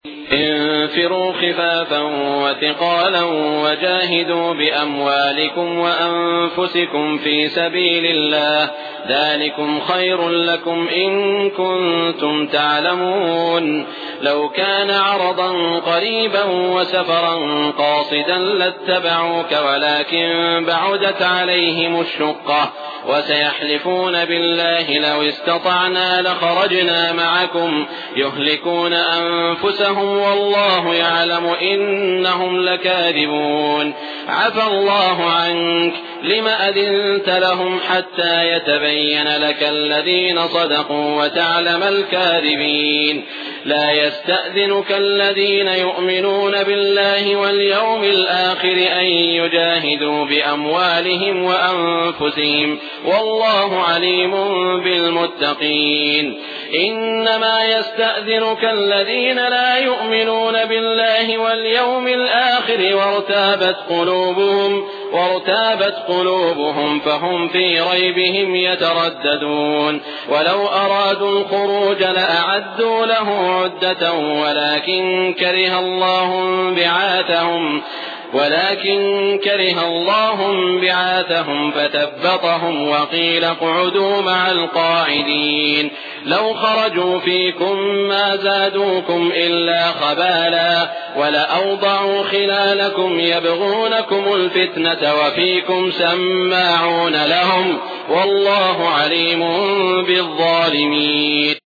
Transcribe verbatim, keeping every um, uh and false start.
انفروا خفافا وثقالا وجاهدوا بأموالكم وأنفسكم في سبيل الله ذلكم خير لكم إن كنتم تعلمون. لو كان عرضا قريبا وسفرا قاصدا لاتبعوك ولكن بعدت عليهم الشقة وسيحلفون بالله لو استطعنا لخرجنا معكم يهلكون أنفسهم والله يعلم إنهم لكاذبون. عفى الله عنك لم أذنت لهم حتى يتبين لك الذين صدقوا وتعلم الكاذبين. لا يستأذنك الذين يؤمنون بالله واليوم الآخر أن يجاهدوا بأموالهم وأنفسهم والله عليم بالمتقين. إنما يستأذنك الذين لا يؤمنون بالله واليوم الآخر وارتابت قلوبهم وارتابت قلوبهم فهم في ريبهم يترددون. ولو أرادوا الخروج لأعدوا له عدة ولكن كره الله بعاثهم ولكن كره الله بعاثهم فثبطهم وقيل اقعدوا مع القاعدين. لو خرجوا فيكم ما زادوكم إلا خبالا ولأوضعوا خلالكم يبغونكم الفتنة وفيكم سماعون لهم والله عليم بالظالمين.